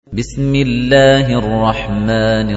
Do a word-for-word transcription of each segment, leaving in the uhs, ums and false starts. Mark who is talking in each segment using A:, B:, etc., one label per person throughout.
A: بسم الله الرحمن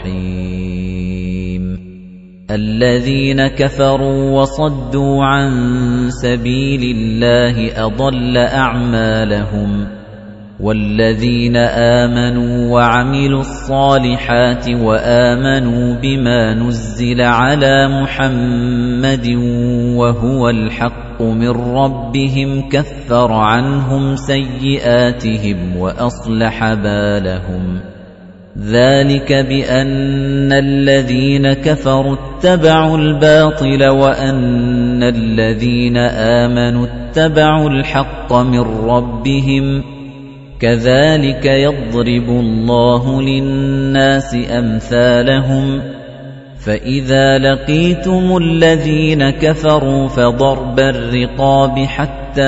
A: الرحيم الذين كفروا وصدوا عن سبيل الله أضل أعمالهم والذين آمنوا وعملوا الصالحات وآمنوا بما نزل على محمد وهو الحق من ربهم كفر عنهم سيئاتهم وأصلح بالهم ذلك بأن الذين كفروا اتبعوا الباطل وأن الذين آمنوا اتبعوا الحق من ربهم كذلك يضرب الله للناس أمثالهم فإذا لقيتم الذين كفروا فضرب الرقاب حتى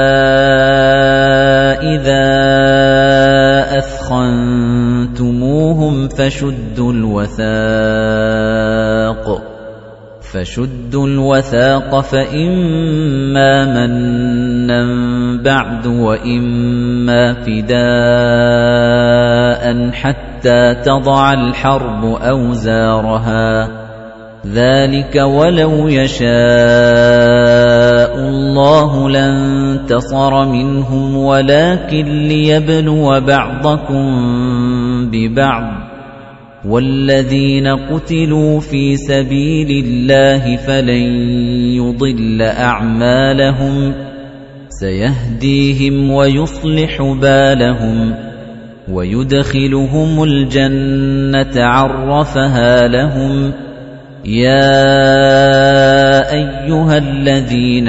A: إذا أثخنتموهم فشدوا الوثاق فشدوا الوثاق فإما مَنًّا بعد وإما فداء حتى تضع الحرب أوزارها ذلك ولو يشاء الله لانتصر منهم ولكن ليبلو بعضكم ببعض والذين قتلوا في سبيل الله فلن يضل أعمالهم سيهديهم ويصلح بالهم ويدخلهم الجنة عرفها لهم يا أيها الذين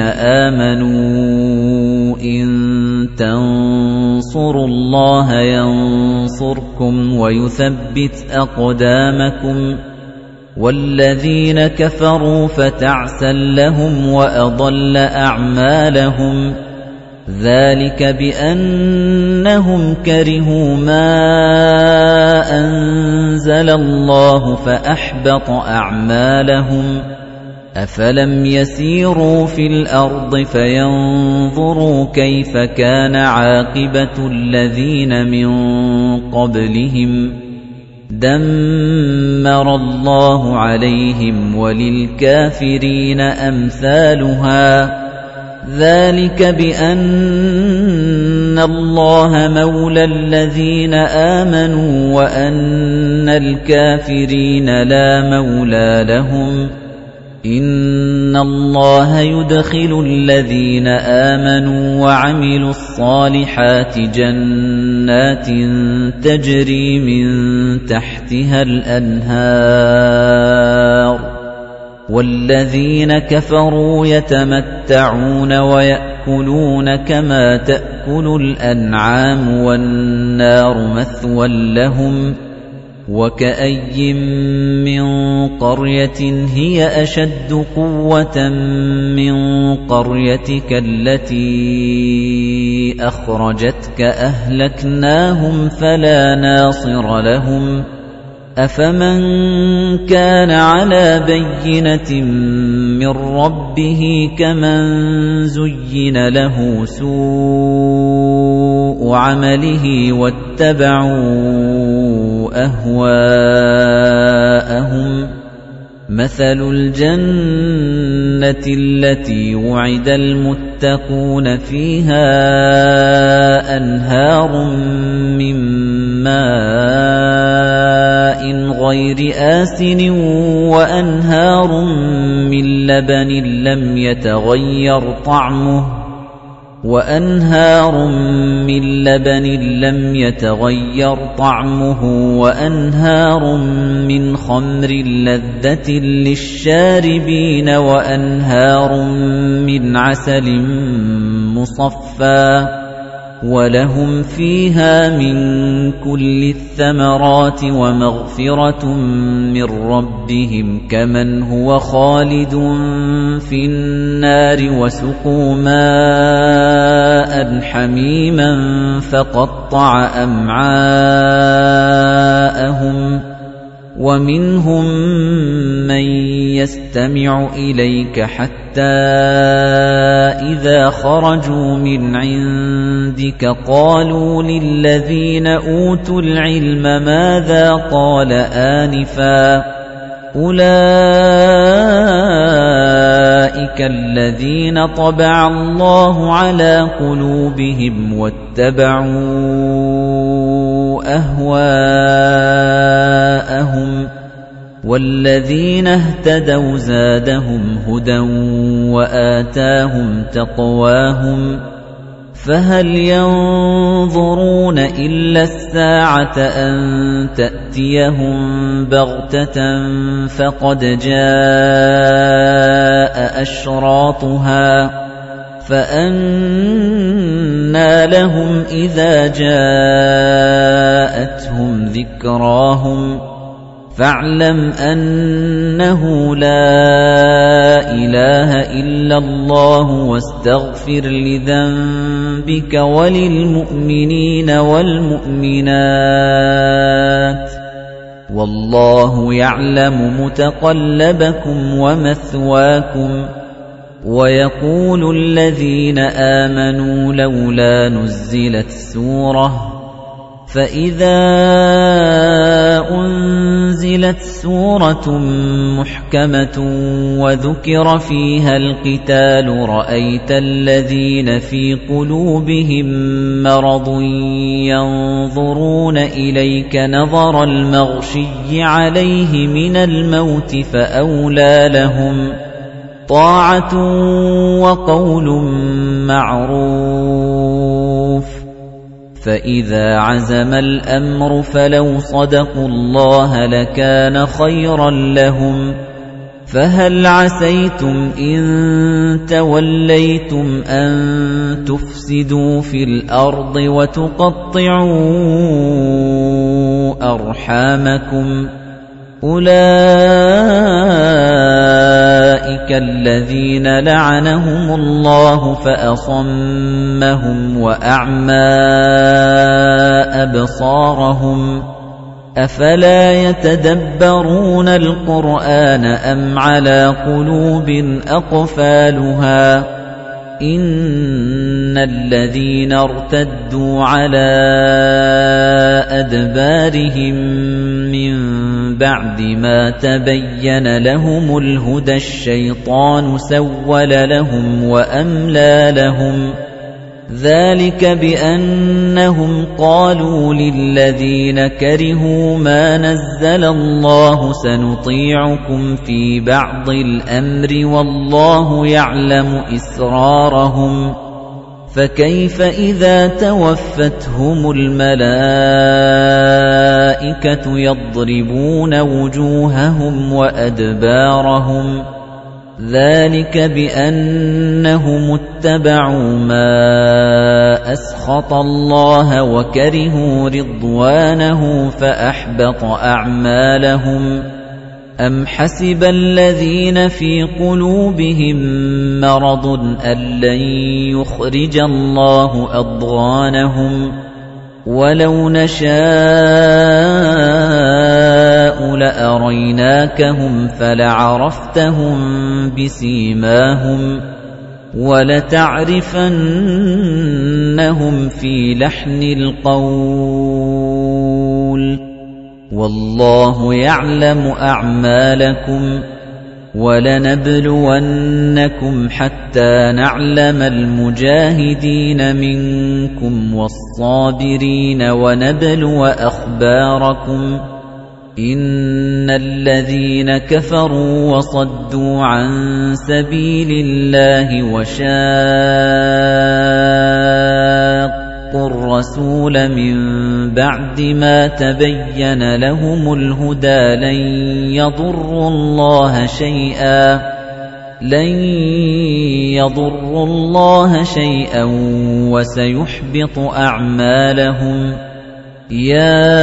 A: آمنوا إن تنصروا الله ينصركم ويثبت أقدامكم والذين كفروا فتعسا لهم وأضل أعمالهم ذلك بأنهم كرهوا ما أنزل الله فأحبط أعمالهم أفلم يسيروا في الأرض فينظروا كيف كان عاقبة الذين من قبلهم دمر الله عليهم وللكافرين أمثالها ذلك بأن الله مولى الذين آمنوا وأن الكافرين لا مولى لهم إن الله يدخل الذين آمنوا وعملوا الصالحات جنات تجري من تحتها الأنهار والذين كفروا يتمتعون ويأكلون كما تأكل الأنعام والنار مثوى لهم وكأي من قرية هي أشد قوة من قريتك التي أخرجتك أهلكناهم فلا ناصر لهم أفمن كان على بينة من ربه كمن زين له سوء عمله واتبعوا أهواءهم مثل الجنة التي وعد المتقون فيها أنهار من ماء غير آسن وأنهار من لبن لم يتغير طعمه وأنهار من لبن لم يتغير طعمه وأنهار من خمر لذة للشاربين وأنهار من عسل مصفى ولهم فيها من كل الثمرات ومغفرة من ربهم كمن هو خالد في النار وسقوا ماء حميما فقطع أمعاءهم وَمِنْهُم مَّن يَسْتَمِعُ إِلَيْكَ حَتَّى إِذَا خَرَجُوا مِنْ عِندِكَ قَالُوا لِلَّذِينَ أُوتُوا الْعِلْمَ مَاذَا قَالَ آنِفًا ۚ أُولَئِكَ الَّذِينَ طَبَعَ اللَّهُ عَلَى قُلُوبِهِمْ وَاتَّبَعُوا أَهْوَاءَهُمْ ۚ وَالَّذِينَ اهْتَدَوْا زَادَهُمْ هُدًى وَآتَاهُمْ تَقْوَاهُمْ ۗ فَهَلْ يَنظُرُونَ إِلَّا السَّاعَةَ أَن تَأْتِيَهُم بَغْتَةً فَقَدْ جَاءَ أَشْرَاطُهَا ۚ فَأَنَّىٰ لَهُمْ إِذَا جَاءَتْهُمْ ذِكْرَاهُمْ ۚ فَاعْلَمْ أَنَّهُ لَا إِلَٰهَ إِلَّا اللَّهُ وَاسْتَغْفِرْ لِذَنبِكَ وَلِلْمُؤْمِنِينَ وَالْمُؤْمِنَاتِ ۗ وَاللَّهُ يَعْلَمُ مُتَقَلَّبَكُمْ وَمَثْوَاكُمْ. وَيَقُولُ الَّذِينَ آمَنُوا لَوْلَا نُزِّلَتْ سُورَةٌ، فَإِذَا أُنزِلَتْ سُورَةٌ مُحْكَمَةٌ وَذُكِرَ فِيهَا الْقِتَالُ رَأَيْتَ الَّذِينَ فِي قُلُوبِهِم مَّرَضٌ يَنظُرُونَ إِلَيْكَ نَظَرَ الْمَغْشِيِّ عَلَيْهِ مِنَ الْمَوْتِ فَأَوْلَىٰ لَهُمْ طَاعَةٌ وَقَوْلٌ مَّعْرُوفٌ. فَإِذَا عَزَمَ الْأَمْرُ فَلَوْ صَدَقُوا اللَّهَ لَكَانَ خَيْرًا لَّهُمْ. فَهَلْ عَسَيْتُمْ إِن تَوَلَّيْتُمْ أَن تُفْسِدُوا فِي الْأَرْضِ وَتُقَطِّعُوا أَرْحَامَكُمْ ۖ أُولَٰئِكَ الَّذِينَ لَعَنَهُمُ اللَّهُ فَأَصَمَّهُمْ وَأَعْمَىٰ أَبْصَارَهُمْ ۖ أَفَلَا يَتَدَبَّرُونَ الْقُرْآنَ أَمْ عَلَىٰ قُلُوبٍ أَقْفَالُهَا ۚ إِنَّ الَّذِينَ ارْتَدُّوا عَلَىٰ أَدْبَارِهِم مِّن بَعْدِ مَا تَبَيَّنَ لَهُمُ الْهُدَى الشَّيْطَانُ سَوَّلَ لَهُمْ وَأَمْلَىٰ لَهُمْ ۚ ذَٰلِكَ بِأَنَّهُمْ قَالُوا لِلَّذِينَ كَرِهُوا مَا نَزَّلَ اللَّهُ سَنُطِيعُكُمْ فِي بَعْضِ الْأَمْرِ وَاللَّهُ يَعْلَمُ إِسْرَارَهُمْ ۚ فَكَيْفَ إِذَا تَوَفَّتْهُمُ الْمَلَائِكَةُ يَضْرِبُونَ وُجُوهَهُمْ وَأَدْبَارَهُمْ ۚ ذَلِكَ بِأَنَّهُمُ اتَّبَعُوا مَا أَسْخَطَ اللَّهَ وَكَرِهُوا رِضْوَانَهُ فَأَحْبَطَ أَعْمَالَهُمْ. أَمْ حَسِبَ الَّذِينَ فِي قُلُوبِهِم مَّرَضٌ أَن لَّن يُخْرِجَ اللَّهُ أَضْغَانَهُمْ ۖ وَلَوْ نَشَاءُ لَأَرَيْنَاكَهُمْ فَلَعَرَفْتَهُم بِسِيمَاهُمْ ۚ وَلَتَعْرِفَنَّهُمْ فِي لَحْنِ الْقَوْلِ ۚ وَاللَّهُ يَعْلَمُ أَعْمَالَكُمْ. وَلَنَبْلُوَنَّكُمْ حَتَّىٰ نَعْلَمَ الْمُجَاهِدِينَ مِنكُمْ وَالصَّابِرِينَ وَنَبْلُوَ أَخْبَارَكُمْ. إِنَّ الَّذِينَ كَفَرُوا وَصَدُّوا عَن سَبِيلِ اللَّهِ وَشَاقُّوا الرَّسُولَ مِن بَعْدِ مَا تَبَيَّنَ لَهُمُ الْهُدَىٰ لَن يَضُرُّوا اللَّهَ شَيْئًا لَن يَضُرُّوا اللَّهَ شَيْئًا وَسَيُحْبِطُ أَعْمَالَهُمْ. يَا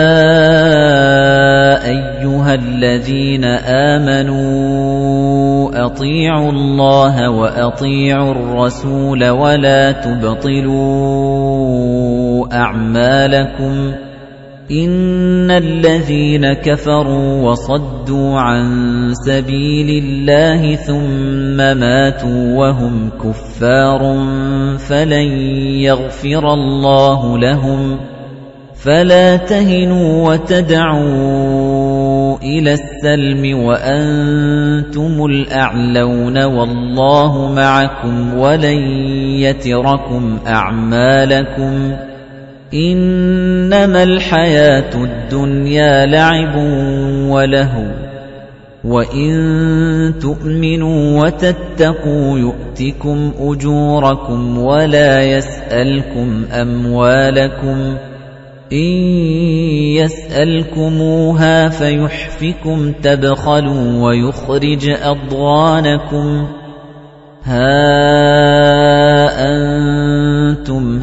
A: أَيُّهَا الَّذِينَ آمَنُوا أَطِيعُوا اللَّهَ وَأَطِيعُوا الرَّسُولَ وَلَا تُبْطِلُوا أَعْمَالَكُمْ. إِنَّ الَّذِينَ كَفَرُوا وَصَدُّوا عَن سَبِيلِ اللَّهِ ثُمَّ مَاتُوا وَهُمْ كُفَّارٌ فَلَن يَغْفِرَ اللَّهُ لَهُمْ فَلَا تَهِنُوا وَتَدْعُوا إِلَى السَّلْمِ وَأَنتُمُ الْأَعْلَوْنَ وَاللَّهُ مَعَكُمْ وَلَن يَتِرَكُمْ أَعْمَالَكُمْ إِنَّمَا الْحَيَاةُ الدُّنْيَا لَعِبٌ وَلَهْوٌ وَإِن تُؤْمِنُوا وَتَتَّقُوا يُؤْتِكُمْ أُجُورَكُمْ وَلَا يَسْأَلْكُمْ أَمْوَالَكُمْ إِن يَسْأَلْكُمُوهَا فَيُحْفِكُمْ تَبْخَلُوا وَيُخْرِجْ أَضْغَانَكُمْ هَا أَنتُمْ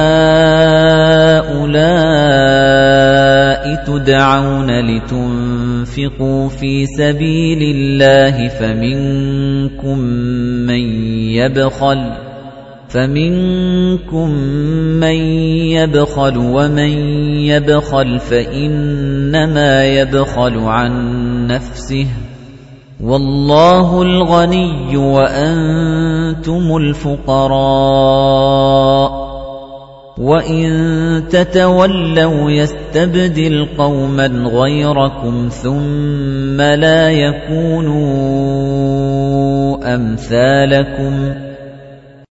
A: هَؤُلَاءِ تُدْعَوْنَ لِتُنفِقُوا فِي سَبِيلِ اللَّهِ فَمِنكُم مَّن يَبْخَلُ فَمِنكُم مَّن يَبْخَلُ وَمَن يَبْخَلْ فَإِنَّمَا يَبْخَلُ عَن نَّفْسِهِ وَاللَّهُ الْغَنِيُّ وَأَنتُمُ الْفُقَرَاءُ وَإِن تَتَوَلَّوْا يَسْتَبْدِلْ قَوْمًا غَيْرَكُمْ ثُمَّ لَا يَكُونُوا أَمْثَالَكُمْ